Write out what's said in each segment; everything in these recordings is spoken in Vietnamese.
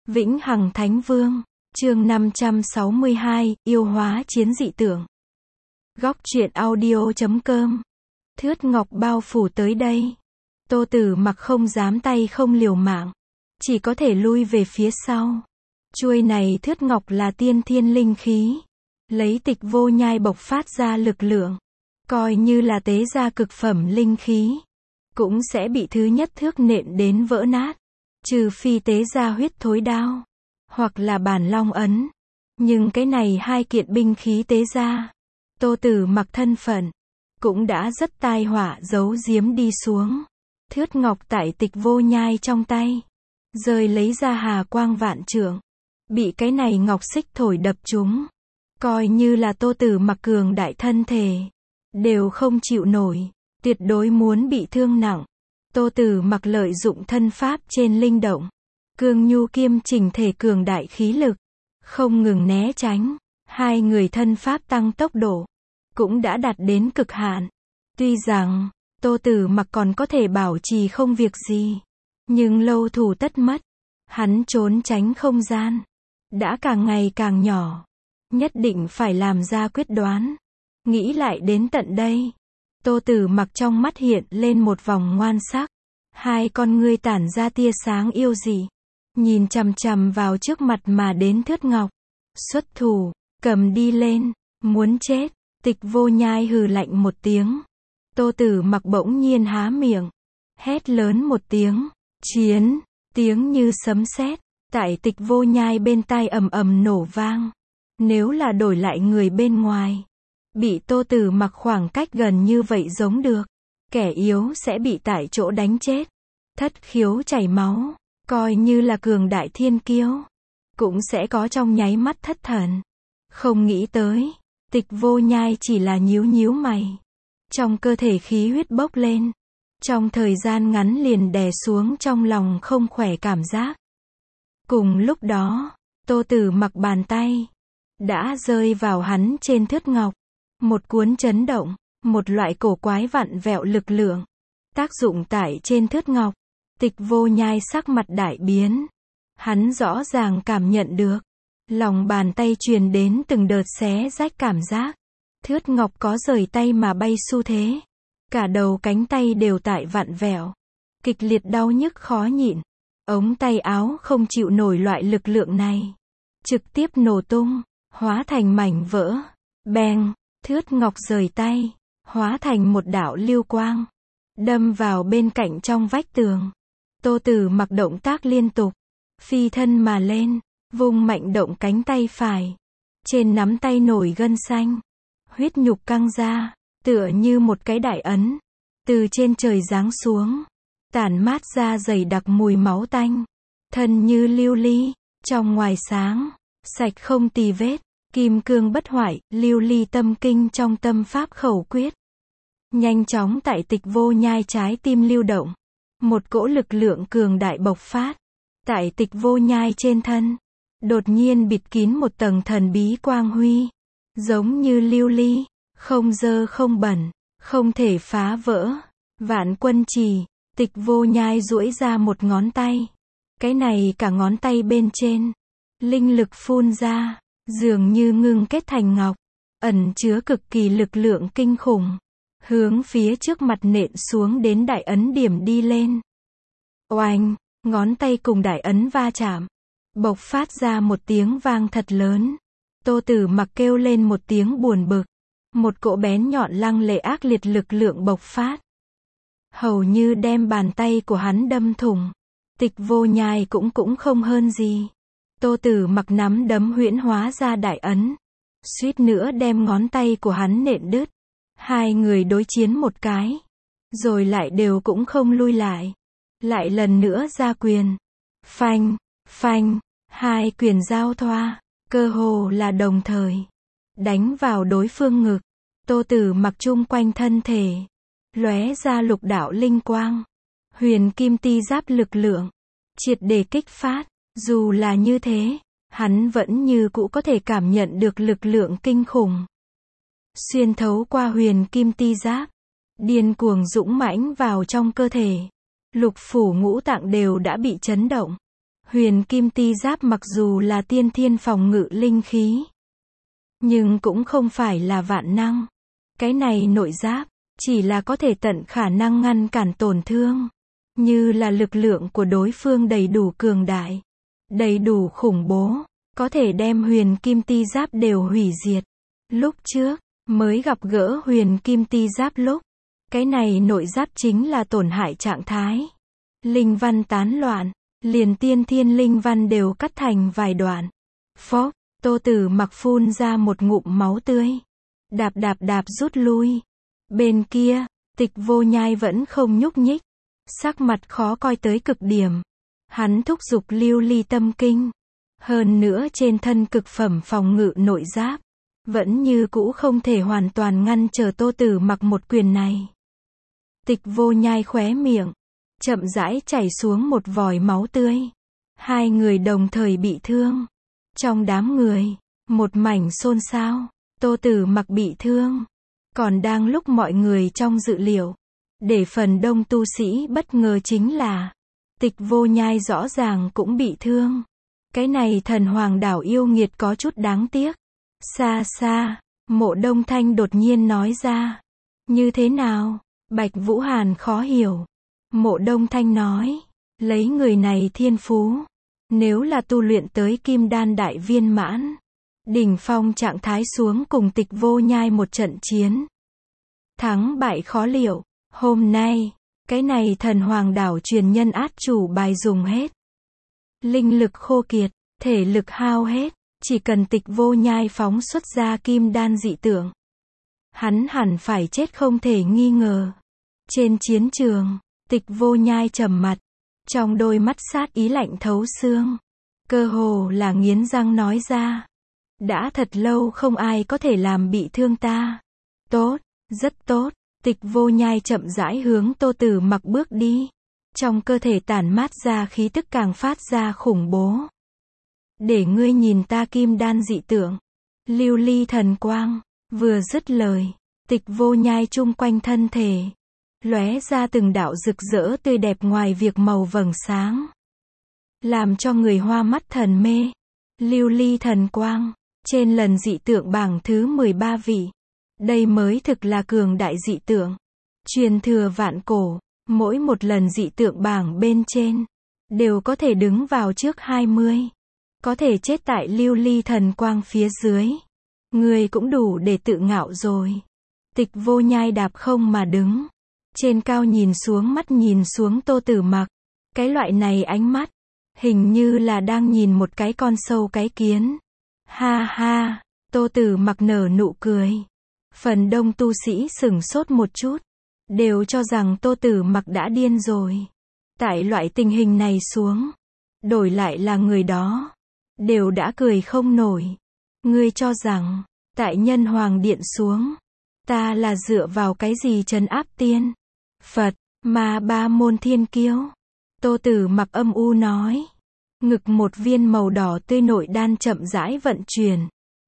Vĩnh Hằng Thánh Vương, chương 562, yêu hóa chiến dị tưởng. Góc truyện audio.com. Thướt ngọc bao phủ tới đây. Tô Tử Mặc không dám tay không liều mạng, chỉ có thể lui về phía sau. Chuôi này thướt ngọc là tiên thiên linh khí, lấy Tịch Vô Nhai bộc phát ra lực lượng, coi như là tế ra cực phẩm linh khí, cũng sẽ bị thứ nhất thước nện đến vỡ nát. Trừ phi tế ra huyết thối đao, hoặc là bản long ấn. Nhưng cái này hai kiện binh khí tế ra, Tô Tử Mặc thân phận cũng đã rất tai họa giấu giếm đi xuống. Thướt ngọc tại Tịch Vô Nhai trong tay, rơi lấy ra hà quang vạn trượng, bị cái này ngọc xích thổi đập trúng, coi như là Tô Tử Mặc cường đại thân thể, đều không chịu nổi, tuyệt đối muốn bị thương nặng. Tô Tử Mặc lợi dụng thân pháp trên linh động, cương nhu kiêm chỉnh thể cường đại khí lực, không ngừng né tránh. Hai người thân pháp tăng tốc độ, cũng đã đạt đến cực hạn. Tuy rằng, Tô Tử Mặc còn có thể bảo trì không việc gì, nhưng lâu thủ tất mất. Hắn trốn tránh không gian đã càng ngày càng nhỏ, nhất định phải làm ra quyết đoán. Nghĩ lại đến tận đây, Tô Tử Mặc trong mắt hiện lên một vòng ngoan sắc, hai con ngươi tản ra tia sáng yêu dị, nhìn chằm chằm vào trước mặt mà đến thướt ngọc. Xuất thủ, cầm đi lên, muốn chết. Tịch Vô Nhai hừ lạnh một tiếng. Tô Tử Mặc bỗng nhiên há miệng, hét lớn một tiếng, chiến, tiếng như sấm sét, tại Tịch Vô Nhai bên tai ầm ầm nổ vang. Nếu là đổi lại người bên ngoài, bị Tô Tử Mặc khoảng cách gần như vậy giống được, kẻ yếu sẽ bị tại chỗ đánh chết, thất khiếu chảy máu, coi như là cường đại thiên kiêu, cũng sẽ có trong nháy mắt thất thần. Không nghĩ tới, Tịch Vô Nhai chỉ là nhíu nhíu mày, trong cơ thể khí huyết bốc lên, trong thời gian ngắn liền đè xuống trong lòng không khỏe cảm giác. Cùng lúc đó, Tô Tử Mặc bàn tay đã rơi vào hắn trên thướt ngọc, một cuốn chấn động, một loại cổ quái vặn vẹo lực lượng tác dụng tại trên thướt ngọc. Tịch Vô Nhai sắc mặt đại biến, hắn rõ ràng cảm nhận được lòng bàn tay truyền đến từng đợt xé rách cảm giác. Thướt ngọc có rời tay mà bay xu thế, cả đầu cánh tay đều tại vặn vẹo, kịch liệt đau nhức khó nhịn. Ống tay áo không chịu nổi loại lực lượng này, trực tiếp nổ tung, hóa thành mảnh vỡ. Beng, thướt ngọc rời tay, hóa thành một đạo lưu quang, đâm vào bên cạnh trong vách tường. Tô Tử Mặc động tác liên tục, phi thân mà lên, vung mạnh động cánh tay phải, trên nắm tay nổi gân xanh, huyết nhục căng ra, tựa như một cái đại ấn, từ trên trời giáng xuống, tản mát ra dày đặc mùi máu tanh, thân như lưu ly, trong ngoài sáng, sạch không tì vết, kim cương bất hoại, lưu ly tâm kinh trong tâm pháp khẩu quyết. Nhanh chóng tại Tịch Vô Nhai trái tim lưu động, một cỗ lực lượng cường đại bộc phát, tại Tịch Vô Nhai trên thân, đột nhiên bịt kín một tầng thần bí quang huy, giống như lưu ly, không dơ không bẩn, không thể phá vỡ. Vạn Quân Trì. Tịch Vô Nhai duỗi ra một ngón tay, cái này cả ngón tay bên trên, linh lực phun ra, dường như ngưng kết thành ngọc, ẩn chứa cực kỳ lực lượng kinh khủng, hướng phía trước mặt nện xuống đến đại ấn điểm đi lên. Oanh, ngón tay cùng đại ấn va chạm, bộc phát ra một tiếng vang thật lớn. Tô Tử Mặc kêu lên một tiếng buồn bực, một cỗ bén nhọn lăng lệ ác liệt lực lượng bộc phát, hầu như đem bàn tay của hắn đâm thủng. Tịch Vô Nhai cũng không hơn gì. Tô Tử Mặc nắm đấm huyễn hóa ra đại ấn, suýt nữa đem ngón tay của hắn nện đứt. Hai người đối chiến một cái, rồi lại đều cũng không lui lại, lại lần nữa ra quyền. Phanh, phanh, hai quyền giao thoa, cơ hồ là đồng thời, đánh vào đối phương ngực. Tô Tử Mặc chung quanh thân thể lóe ra lục đạo linh quang, huyền kim ti giáp lực lượng triệt để kích phát. Dù là như thế, hắn vẫn như cũ có thể cảm nhận được lực lượng kinh khủng xuyên thấu qua huyền kim ti giáp, điên cuồng dũng mãnh vào trong cơ thể. Lục phủ ngũ tạng đều đã bị chấn động, Huyền kim ti giáp mặc dù là tiên thiên phòng ngự linh khí, nhưng cũng không phải là vạn năng. Cái này nội giáp, chỉ là có thể tận khả năng ngăn cản tổn thương. Như là lực lượng của đối phương đầy đủ cường đại, đầy đủ khủng bố, có thể đem huyền kim ti giáp đều hủy diệt. Lúc trước, mới gặp gỡ huyền kim ti giáp lúc, cái này nội giáp chính là tổn hại trạng thái. Linh văn tán loạn, liền tiên thiên linh văn đều cắt thành vài đoạn. Phốc, Tô Tử Mặc phun ra một ngụm máu tươi. Đạp đạp đạp rút lui. Bên kia, Tịch Vô Nhai vẫn không nhúc nhích. Sắc mặt khó coi tới cực điểm. Hắn thúc giục lưu ly tâm kinh. Hơn nữa trên thân cực phẩm phòng ngự nội giáp, vẫn như cũ không thể hoàn toàn ngăn trở Tô Tử Mặc một quyền này. Tịch Vô Nhai khóe miệng, chậm rãi chảy xuống một vòi máu tươi. Hai người đồng thời bị thương. Trong đám người, một mảnh xôn xao. Tô Tử Mặc bị thương. Còn đang lúc mọi người trong dự liệu, để phần đông tu sĩ bất ngờ chính là Tịch Vô Nhai rõ ràng cũng bị thương. Cái này thần hoàng đảo yêu nghiệt có chút đáng tiếc. Xa xa, Mộ Đông Thanh đột nhiên nói ra. Như thế nào? Bạch Vũ Hàn khó hiểu. Mộ Đông Thanh nói, lấy người này thiên phú, nếu là tu luyện tới kim đan đại viên mãn, đỉnh phong trạng thái xuống cùng Tịch Vô Nhai một trận chiến, thắng bại khó liệu. Hôm nay, cái này thần hoàng đảo truyền nhân át chủ bài dùng hết. Linh lực khô kiệt, thể lực hao hết, chỉ cần Tịch Vô Nhai phóng xuất ra kim đan dị tượng, hắn hẳn phải chết không thể nghi ngờ. Trên chiến trường, Tịch Vô Nhai trầm mặt, trong đôi mắt sát ý lạnh thấu xương, cơ hồ là nghiến răng nói ra. Đã thật lâu không ai có thể làm bị thương ta. Tốt, rất tốt. Tịch Vô Nhai chậm rãi hướng Tô Tử Mặc bước đi. Trong cơ thể tản mát ra khí tức càng phát ra khủng bố. Để ngươi nhìn ta kim đan dị tượng. Lưu ly thần quang. Vừa dứt lời, Tịch Vô Nhai chung quanh thân thể lóe ra từng đạo rực rỡ tươi đẹp ngoài việc màu vầng sáng, làm cho người hoa mắt thần mê. Lưu ly thần quang, trên lần dị tượng bảng thứ 13 vị. Đây mới thực là cường đại dị tượng. Truyền thừa vạn cổ, mỗi một lần dị tượng bảng bên trên, đều có thể đứng vào trước 20. Có thể chết tại lưu ly thần quang phía dưới. Người cũng đủ để tự ngạo rồi. Tịch Vô Nhai đạp không mà đứng. Trên cao nhìn xuống, mắt nhìn xuống Tô Tử Mặc. Cái loại này ánh mắt, hình như là đang nhìn một cái con sâu cái kiến. Ha ha, Tô Tử Mặc nở nụ cười. Phần đông tu sĩ sửng sốt một chút, đều cho rằng Tô Tử Mặc đã điên rồi. Tại loại tình hình này xuống, đổi lại là người đó, đều đã cười không nổi. Ngươi cho rằng, tại Nhân Hoàng Điện xuống, ta là dựa vào cái gì trấn áp tiên, Phật, mà ba môn thiên kiêu? Tô Tử Mặc âm u nói. Ngực một viên màu đỏ tươi nội đan chậm rãi vận chuyển.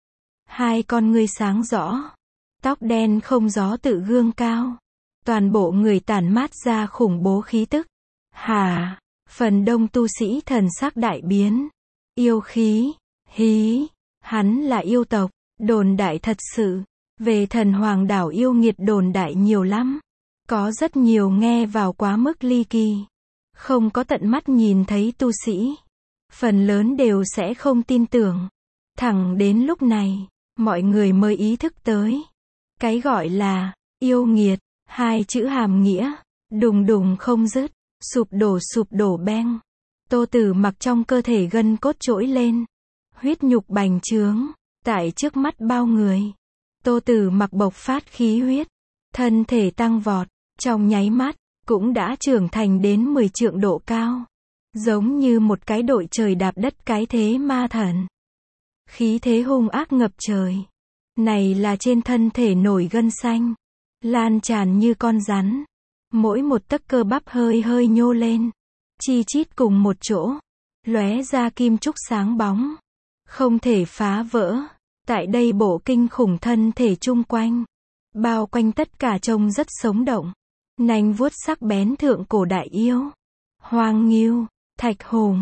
Hai con ngươi sáng rõ. Tóc đen không gió tự gương cao. Toàn bộ người tản mát ra khủng bố khí tức. Hả? Phần đông tu sĩ thần sắc đại biến. Yêu khí, hí, hắn là yêu tộc, đồn đại thật sự. Về thần hoàng đảo yêu nghiệt đồn đại nhiều lắm. Có rất nhiều nghe vào quá mức ly kỳ. Không có tận mắt nhìn thấy tu sĩ, phần lớn đều sẽ không tin tưởng. Thẳng đến lúc này, mọi người mới ý thức tới. Cái gọi là yêu nghiệt, hai chữ hàm nghĩa, đùng đùng không dứt, sụp đổ beng. Tô Tử Mặc trong cơ thể gân cốt trỗi lên. Huyết nhục bành trướng, tại trước mắt bao người. Tô Tử Mặc bộc phát khí huyết, thân thể tăng vọt, trong nháy mắt, cũng đã trưởng thành đến 10 trượng độ cao. Giống như một cái đội trời đạp đất cái thế ma thần. Khí thế hung ác ngập trời. Này là trên thân thể nổi gân xanh, lan tràn như con rắn. Mỗi một tấc cơ bắp hơi hơi nhô lên, chi chít cùng một chỗ, lóe ra kim trúc sáng bóng, không thể phá vỡ. Tại đây bộ kinh khủng thân thể chung quanh, bao quanh tất cả trông rất sống động. Nanh vuốt sắc bén thượng cổ đại yêu, hoang ngưu, thạch hùng,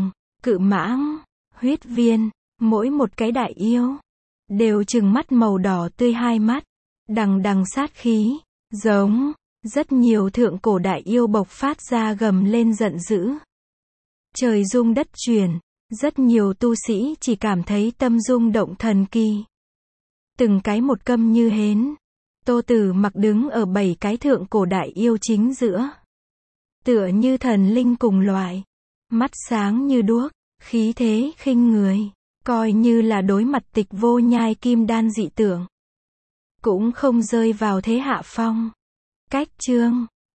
cự mãng, huyết viên, mỗi một cái đại yêu, đều trừng mắt màu đỏ tươi hai mắt, đằng đằng sát khí, giống, rất nhiều thượng cổ đại yêu bộc phát ra gầm lên giận dữ. Trời rung đất chuyển, rất nhiều tu sĩ chỉ cảm thấy tâm rung động thần kỳ. Từng cái một câm như hến. Tô Tử Mặc đứng ở 7 cái thượng cổ đại yêu chính giữa. Tựa như thần linh cùng loại. Mắt sáng như đuốc, khí thế khinh người, coi như là đối mặt Tịch Vô Nhai kim đan dị tượng, cũng không rơi vào thế hạ phong. Cách chương